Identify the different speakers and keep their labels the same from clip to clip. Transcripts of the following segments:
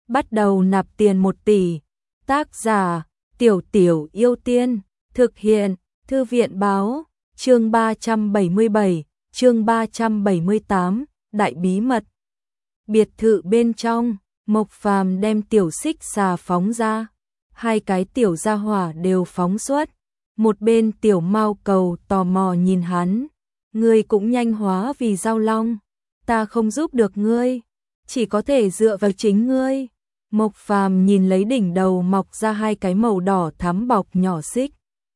Speaker 1: bắt đầu nạp tiền 1 tỷ. Tác giả: Tiểu Tiểu Yêu Tiên. Thực hiện: Thư viện báo. Chương 377, chương 378, đại bí mật. Biệt thự bên trong, Mộc Phàm đem tiểu xích xà phóng ra. Hai cái tiểu gia hỏa đều phóng xuất. Một bên tiểu mao cầu tò mò nhìn hắn. Ngươi cũng nhanh hóa vì giao long. Ta không giúp được ngươi. Chỉ có thể dựa vào chính ngươi. Mộc Phàm nhìn lấy đỉnh đầu mọc ra hai cái màu đỏ thắm bọc nhỏ xích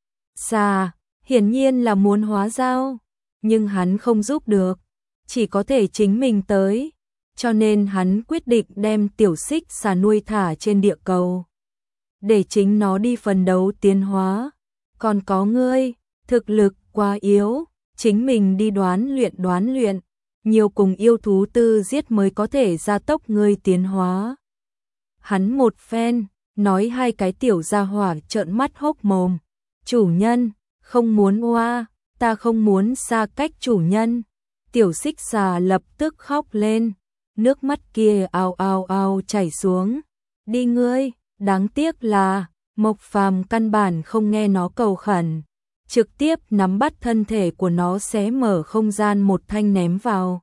Speaker 1: xà, hiển nhiên là muốn hóa giao, nhưng hắn không giúp được, chỉ có thể chính mình tới, cho nên hắn quyết định đem tiểu xích xà nuôi thả trên địa cầu, để chính nó đi phấn đấu tiến hóa. Còn có ngươi, thực lực quá yếu, chính mình đi đoán luyện, nhiều cùng yêu thú tư giết mới có thể gia tốc ngươi tiến hóa. Hắn một phen, nói hai cái tiểu gia hỏa trợn mắt hốc mồm. Chủ nhân, không muốn oa, ta không muốn xa cách chủ nhân. Tiểu xích xà lập tức khóc lên, nước mắt kia ào ào ào chảy xuống. Đi ngươi, đáng tiếc là, Mộc Phàm căn bản không nghe nó cầu khẩn. Trực tiếp nắm bắt thân thể của nó xé mở không gian một thanh ném vào.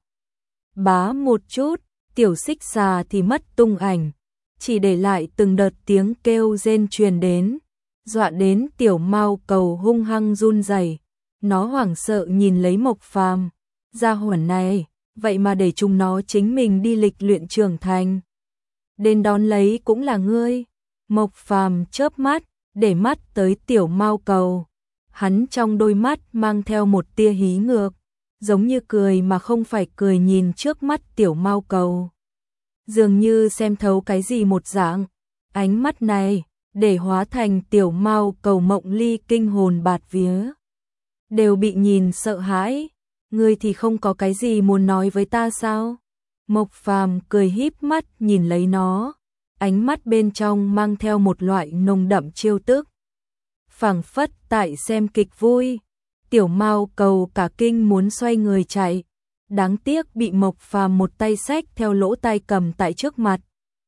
Speaker 1: Bá một chút, tiểu xích xà thì mất tung ảnh. Chỉ để lại từng đợt tiếng kêu rên truyền đến, dọa đến tiểu mao cầu hung hăng run rẩy. Nó hoảng sợ nhìn lấy Mộc Phàm, gia hỏa này, vậy mà để chúng nó chính mình đi lịch luyện trưởng thành. Đến đón lấy cũng là ngươi. Mộc Phàm chớp mắt, để mắt tới tiểu mao cầu. Hắn trong đôi mắt mang theo một tia hí ngược, giống như cười mà không phải cười nhìn trước mắt tiểu mao cầu. Dường như xem thấu cái gì một dạng, ánh mắt này, để hóa thành tiểu mao cầu Mộng Ly kinh hồn bạt vía. Đều bị nhìn sợ hãi, ngươi thì không có cái gì muốn nói với ta sao? Mộc Phàm cười híp mắt nhìn lấy nó, ánh mắt bên trong mang theo một loại nồng đậm trêu tức. Phảng phất tại xem kịch vui, tiểu mao cầu cả kinh muốn xoay người chạy. Đáng tiếc bị Mộc Phàm một tay xách theo lỗ tai cầm tại trước mặt.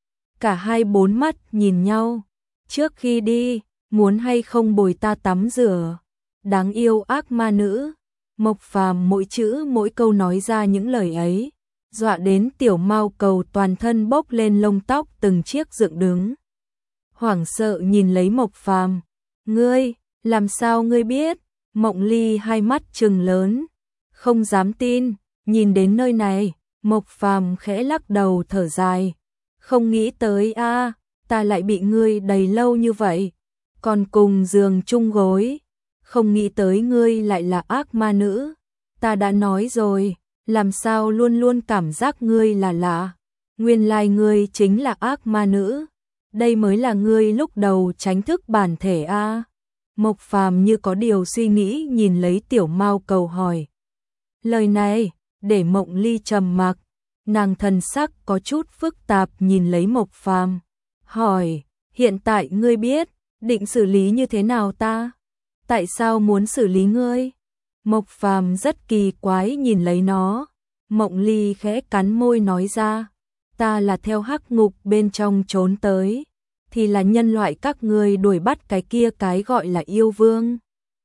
Speaker 1: Cả hai bốn mắt nhìn nhau. Trước khi đi, muốn hay không bồi ta tắm rửa? Đáng yêu ác ma nữ. Mộc Phàm mỗi chữ mỗi câu nói ra những lời ấy, dọa đến tiểu mao cầu toàn thân bốc lên lông tóc từng chiếc dựng đứng. Hoảng sợ nhìn lấy Mộc Phàm. Ngươi, làm sao ngươi biết? Mộng Ly hai mắt trừng lớn, không dám tin. Nhìn đến nơi này, Mộc Phàm khẽ lắc đầu thở dài. Không nghĩ tới a, ta lại bị ngươi đầy lâu như vậy, còn cùng giường chung gối. Không nghĩ tới ngươi lại là ác ma nữ. Ta đã nói rồi, làm sao luôn luôn cảm giác ngươi là lạ. Nguyên lai ngươi chính là ác ma nữ. Đây mới là ngươi lúc đầu tránh thức bản thể a. Mộc Phàm như có điều suy nghĩ nhìn lấy tiểu mao cầu hỏi. Lời này để Mộng Ly trầm mặc, nàng thần sắc có chút phức tạp nhìn lấy Mộc Phàm, hỏi, hiện tại ngươi biết, định xử lý như thế nào ta? Tại sao muốn xử lý ngươi? Mộc Phàm rất kỳ quái nhìn lấy nó, Mộng Ly khẽ cắn môi nói ra, ta là theo hắc ngục bên trong trốn tới, thì là nhân loại các ngươi đuổi bắt cái kia cái gọi là yêu vương.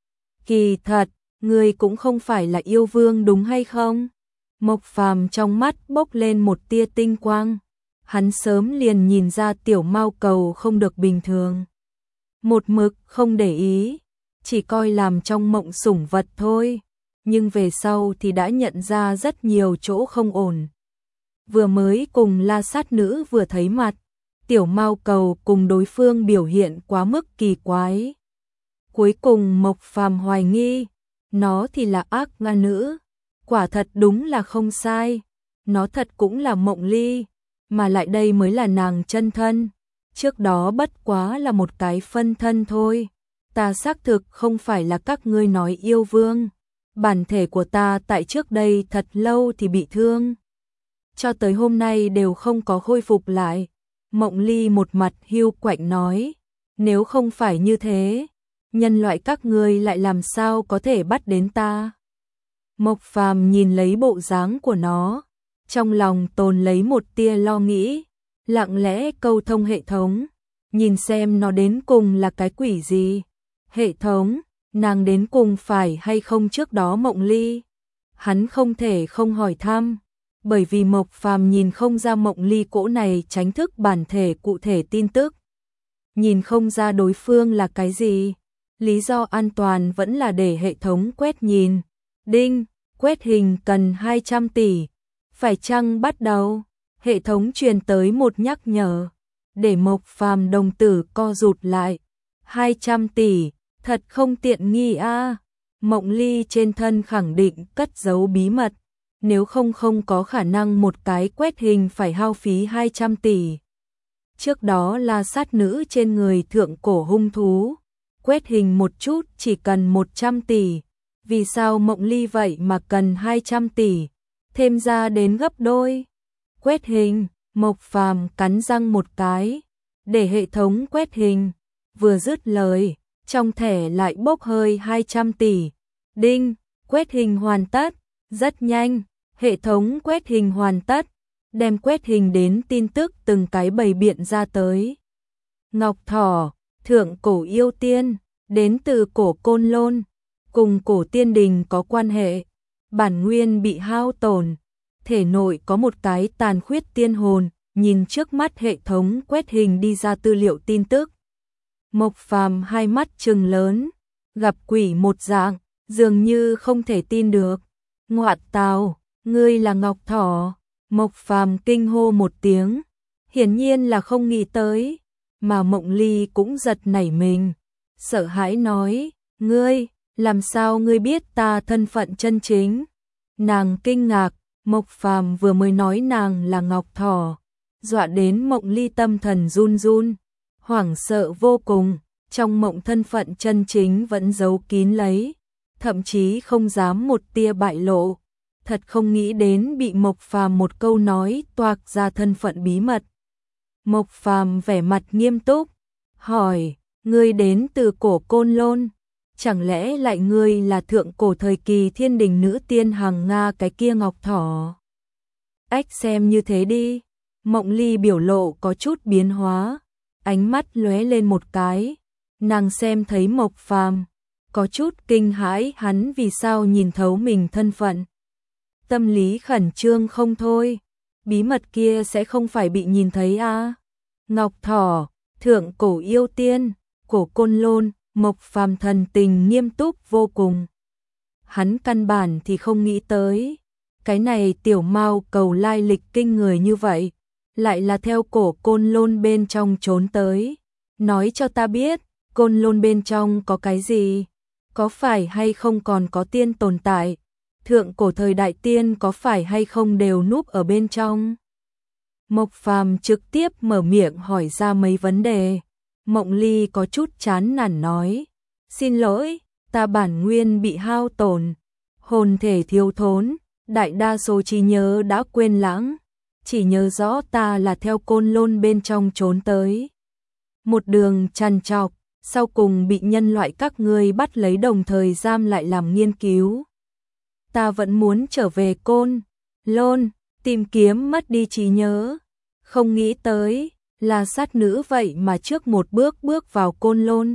Speaker 1: Kỳ thật, ngươi cũng không phải là yêu vương đúng hay không? Mộc Phàm trong mắt bốc lên một tia tinh quang, hắn sớm liền nhìn ra tiểu mao cầu không được bình thường. Một mực không để ý, chỉ coi làm trong mộng sủng vật thôi, nhưng về sau thì đã nhận ra rất nhiều chỗ không ổn. Vừa mới cùng La Sát Nữ vừa thấy mặt, tiểu mao cầu cùng đối phương biểu hiện quá mức kỳ quái. Cuối cùng Mộc Phàm hoài nghi, nó thì là ác ma nữ. Quả thật đúng là không sai, nó thật cũng là Mộng Ly, mà lại đây mới là nàng chân thân. Trước đó bất quá là một cái phân thân thôi. Ta xác thực không phải là các ngươi nói yêu vương. Bản thể của ta tại trước đây thật lâu thì bị thương, cho tới hôm nay đều không có khôi phục lại. Mộng Ly một mặt hiu quạnh nói, nếu không phải như thế, nhân loại các ngươi lại làm sao có thể bắt đến ta? Mộc Phàm nhìn lấy bộ dáng của nó, trong lòng tồn lấy một tia lo nghĩ, lặng lẽ câu thông hệ thống, nhìn xem nó đến cùng là cái quỷ gì. Hệ thống, nàng đến cùng phải hay không trước đó Mộng Ly? Hắn không thể không hỏi thăm, bởi vì Mộc Phàm nhìn không ra Mộng Ly cỗ này tránh thức bản thể cụ thể tin tức. Nhìn không ra đối phương là cái gì. Lý do an toàn vẫn là để hệ thống quét nhìn. Đinh, quét hình cần 200 tỷ. Phải chăng bắt đầu? Hệ thống truyền tới một nhắc nhở. Để Mộc Phàm đồng tử co rụt lại. 200 tỷ, thật không tiện nghi a. Mộng Ly trên thân khẳng định cất giấu bí mật. Nếu không có khả năng một cái quét hình phải hao phí 200 tỷ. Trước đó là sát nữ trên người thượng cổ hung thú. Quét hình một chút chỉ cần 100 tỷ. Vì sao Mộng Ly vậy mà cần 200 tỷ? Thêm ra đến gấp đôi. Quét hình, Mộc Phàm cắn răng một cái. Để hệ thống quét hình. Vừa dứt lời, trong thẻ lại bốc hơi 200 tỷ. Đinh, quét hình hoàn tất. Rất nhanh, hệ thống quét hình hoàn tất. Đem quét hình đến tin tức từng cái bày biện ra tới. Ngọc Thỏ, thượng cổ yêu tiên, đến từ cổ Côn Lôn, cùng cổ tiên đình có quan hệ. Bản nguyên bị hao tổn, thể nội có một cái tàn khuyết tiên hồn, nhìn trước mắt hệ thống quét hình đi ra tư liệu tin tức. Mộc Phàm hai mắt trừng lớn, gặp quỷ một dạng, dường như không thể tin được. Ngoại tào, ngươi là Ngọc Thỏ. Mộc Phàm kinh hô một tiếng, hiển nhiên là không nghĩ tới, mà Mộng Ly cũng giật nảy mình, sợ hãi nói, ngươi, làm sao ngươi biết ta thân phận chân chính? Nàng kinh ngạc, Mộc Phàm vừa mới nói nàng là Ngọc Thỏ, dọa đến Mộng Ly tâm thần run run, hoảng sợ vô cùng, trong mộng thân phận chân chính vẫn giấu kín lấy, thậm chí không dám một tia bại lộ. Thật không nghĩ đến bị Mộc Phàm một câu nói toạc ra thân phận bí mật. Mộc Phàm vẻ mặt nghiêm túc, hỏi, ngươi đến từ cổ Côn Lôn, chẳng lẽ lại ngươi là thượng cổ thời kỳ thiên đình nữ tiên hàng Nga cái kia Ngọc Thỏ? Ách xem như thế đi. Mộng Ly biểu lộ có chút biến hóa, ánh mắt lóe lên một cái, nàng xem thấy Mộc Phàm, có chút kinh hãi hắn vì sao nhìn thấu mình thân phận. Tâm lý khẩn trương không thôi, bí mật kia sẽ không phải bị nhìn thấy à? Ngọc Thỏ, thượng cổ yêu tiên, cổ Côn Lôn, Mộc Phàm thần tình nghiêm túc vô cùng. Hắn căn bản thì không nghĩ tới, cái này tiểu mao cầu lai lịch kinh người như vậy, lại là theo cổ Côn Lôn bên trong trốn tới. Nói cho ta biết, Côn Lôn bên trong có cái gì? Có phải hay không còn có tiên tồn tại? Thượng cổ thời đại tiên có phải hay không đều núp ở bên trong? Mộc Phàm trực tiếp mở miệng hỏi ra mấy vấn đề. Mộng Ly có chút chán nản nói, xin lỗi, ta bản nguyên bị hao tổn, hồn thể thiếu thốn, đại đa số trí nhớ đã quên lãng, chỉ nhớ rõ ta là theo Côn Lôn bên trong trốn tới. Một đường trằn trọc, sau cùng bị nhân loại các ngươi bắt lấy đồng thời giam lại làm nghiên cứu. Ta vẫn muốn trở về Côn Lôn, tìm kiếm mất đi trí nhớ. Không nghĩ tới, là sát nữ vậy mà trước một bước bước vào Côn Lôn.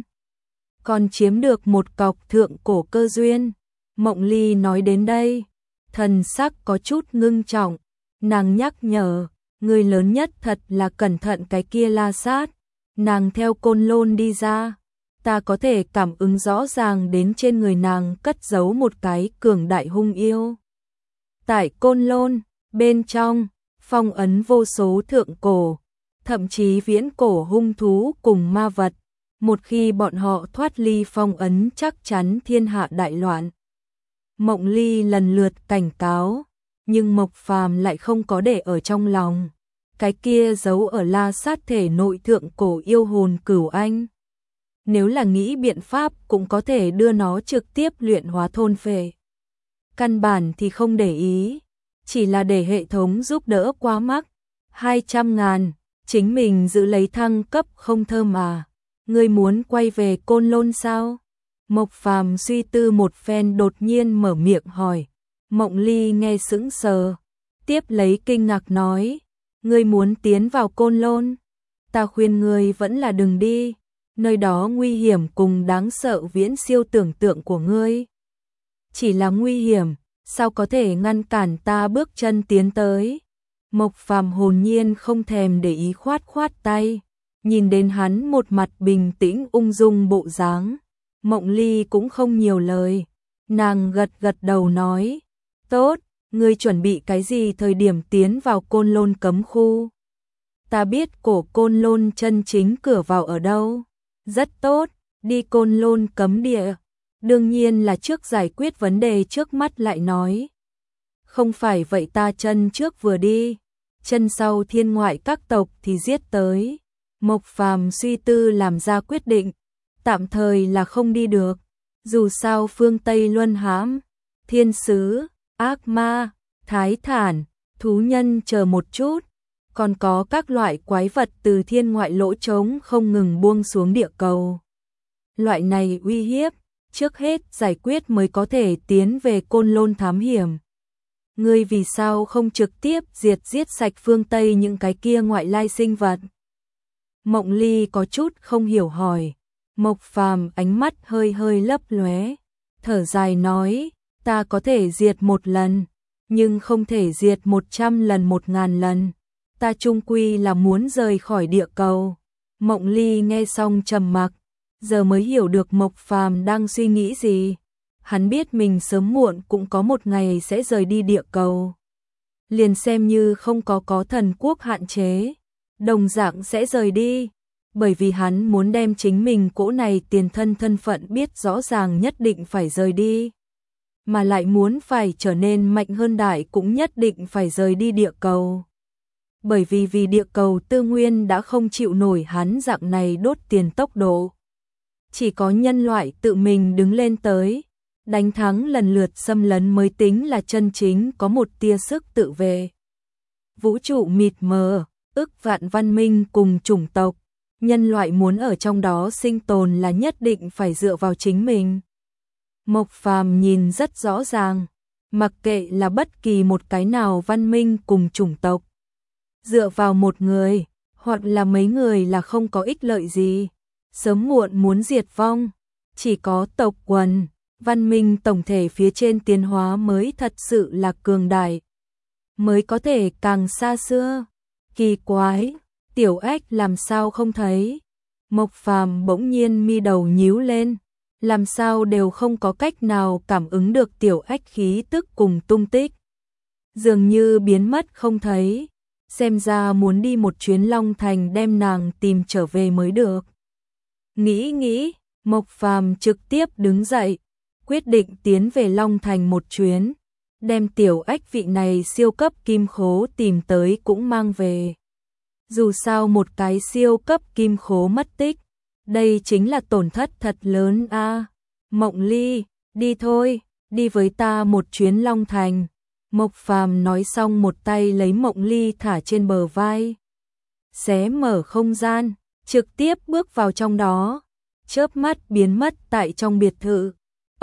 Speaker 1: Còn chiếm được một cọc thượng cổ cơ duyên. Mộng Ly nói đến đây, thần sắc có chút ngưng trọng. Nàng nhắc nhở, người lớn nhất thật là cẩn thận cái kia La Sát. Nàng theo Côn Lôn đi ra, ta có thể cảm ứng rõ ràng đến trên người nàng cất giấu một cái cường đại hung yêu. Tại Côn Lôn, bên trong, phong ấn vô số thượng cổ, thậm chí viễn cổ hung thú cùng ma vật. Một khi bọn họ thoát ly phong ấn chắc chắn thiên hạ đại loạn. Mộng Ly lần lượt cảnh cáo, nhưng Mộc Phàm lại không có để ở trong lòng. Cái kia giấu ở La Sát thể nội thượng cổ yêu hồn Cửu Anh. Nếu là nghĩ biện pháp cũng có thể đưa nó trực tiếp luyện hóa thôn phệ. Căn bản thì không để ý, chỉ là để hệ thống giúp đỡ quá mắc. 200.000, chính mình giữ lấy thăng cấp không thơm à. Ngươi muốn quay về Côn Lôn sao? Mộc Phàm suy tư một phen đột nhiên mở miệng hỏi. Mộng Ly nghe sững sờ, tiếp lấy kinh ngạc nói, Ngươi muốn tiến vào Côn Lôn, ta khuyên ngươi vẫn là đừng đi, nơi đó nguy hiểm cùng đáng sợ viễn siêu tưởng tượng của ngươi. Chỉ là nguy hiểm, sao có thể ngăn cản ta bước chân tiến tới. Mộc Phàm hồn nhiên không thèm để ý khoát khoát tay, nhìn đến hắn một mặt bình tĩnh ung dung bộ dáng, Mộng Ly cũng không nhiều lời, nàng gật gật đầu nói, tốt, ngươi chuẩn bị cái gì thời điểm tiến vào Côn Lôn cấm khu? Ta biết cổ Côn Lôn chân chính cửa vào ở đâu. Rất tốt, đi Côn Lôn cấm địa. Đương nhiên là trước giải quyết vấn đề trước mắt lại nói. Không phải vậy ta chân trước vừa đi, chân sau thiên ngoại các tộc thì giết tới. Mộc Phàm suy tư làm ra quyết định, tạm thời là không đi được. Dù sao phương Tây luân hãm, thiên sứ, ác ma, thái thản, thú nhân chờ một chút. Còn có các loại quái vật từ thiên ngoại lỗ trống không ngừng buông xuống địa cầu. Loại này uy hiếp, trước hết giải quyết mới có thể tiến về Côn Lôn thám hiểm. Ngươi vì sao không trực tiếp giết sạch phương Tây những cái kia ngoại lai sinh vật? Mộng Ly có chút không hiểu hỏi. Mộc Phàm ánh mắt hơi hơi lấp lóe, thở dài nói, ta có thể diệt một lần, nhưng không thể diệt 100 lần 1000 lần. Ta chung quy là muốn rời khỏi địa cầu. Mộng Ly nghe xong trầm mặc, giờ mới hiểu được Mộc Phàm đang suy nghĩ gì. Hắn biết mình sớm muộn cũng có một ngày sẽ rời đi địa cầu. Liền xem như không có thần quốc hạn chế, đồng dạng sẽ rời đi, bởi vì hắn muốn đem chính mình cỗ này tiền thân phận biết rõ ràng nhất định phải rời đi. Mà lại muốn phải trở nên mạnh hơn đại cũng nhất định phải rời đi địa cầu. Bởi vì địa cầu tư nguyên đã không chịu nổi hắn dạng này đốt tiền tốc độ. Chỉ có nhân loại tự mình đứng lên tới, đánh thắng lần lượt xâm lấn mới tính là chân chính có một tia sức tự vệ. Vũ trụ mịt mờ, ức vạn văn minh cùng chủng tộc, nhân loại muốn ở trong đó sinh tồn là nhất định phải dựa vào chính mình. Mộc Phàm nhìn rất rõ ràng, mặc kệ là bất kỳ một cái nào văn minh cùng chủng tộc, dựa vào một người, hoặc là mấy người là không có ích lợi gì, sớm muộn muốn diệt vong. Chỉ có tộc quần, văn minh tổng thể phía trên tiến hóa mới thật sự là cường đại, mới có thể càng xa xưa. Kỳ quái, Tiểu Ách làm sao không thấy? Mộc Phàm bỗng nhiên mi đầu nhíu lên, làm sao đều không có cách nào cảm ứng được Tiểu Ách khí tức cùng tung tích. Dường như biến mất không thấy, xem ra muốn đi một chuyến Long Thành đem nàng tìm trở về mới được. Nghĩ, Mộc Phàm trực tiếp đứng dậy, quyết định tiến về Long Thành một chuyến, đem Tiểu Ách vị này siêu cấp kim khố tìm tới cũng mang về. Dù sao một cái siêu cấp kim khố mất tích, đây chính là tổn thất thật lớn a. Mộng Ly, đi thôi, đi với ta một chuyến Long Thành. Mộc Phàm nói xong một tay lấy Mộng Ly thả trên bờ vai, xé mở không gian, trực tiếp bước vào trong đó, chớp mắt biến mất tại trong biệt thự.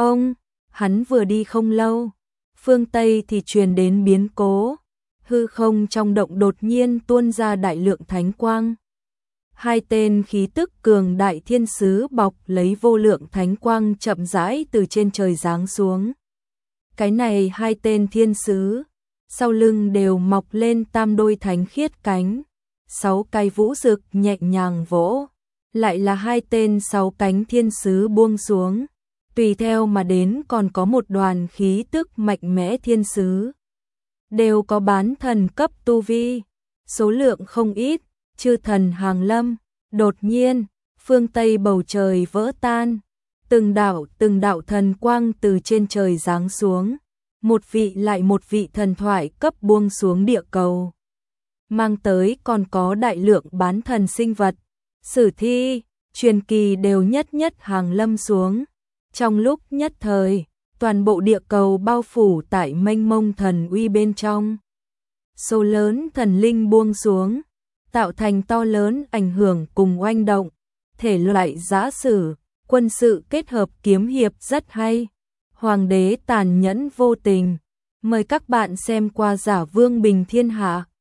Speaker 1: Hắn vừa đi không lâu, phương Tây thì truyền đến biến cố, hư không trong động đột nhiên tuôn ra đại lượng thánh quang. Hai tên khí tức cường đại thiên sứ bọc lấy vô lượng thánh quang chậm rãi từ trên trời giáng xuống. Cái này hai tên thiên sứ, sau lưng đều mọc lên tam đôi thánh khiết cánh, 6 cái vũ rực nhẹ nhàng vỗ, lại là hai tên 6 cánh thiên sứ buông xuống. Tùy theo mà đến còn có một đoàn khí tức mạnh mẽ thiên sứ, đều có bán thần cấp tu vi, số lượng không ít, chư thần hàng lâm. Đột nhiên, phương Tây bầu trời vỡ tan, từng đạo thần quang từ trên trời giáng xuống, một vị lại một vị thần thoại cấp buông xuống địa cầu. Mang tới còn có đại lượng bán thần sinh vật, sử thi, truyền kỳ đều nhất hàng lâm xuống. Trong lúc nhất thời, toàn bộ địa cầu bao phủ tại mênh mông thần uy bên trong. Số lớn thần linh buông xuống, tạo thành to lớn ảnh hưởng cùng oanh động. Thể loại giã sử, quân sự kết hợp kiếm hiệp rất hay. Hoàng đế tàn nhẫn vô tình. Mời các bạn xem qua Giả Vương Bình Thiên Hạ.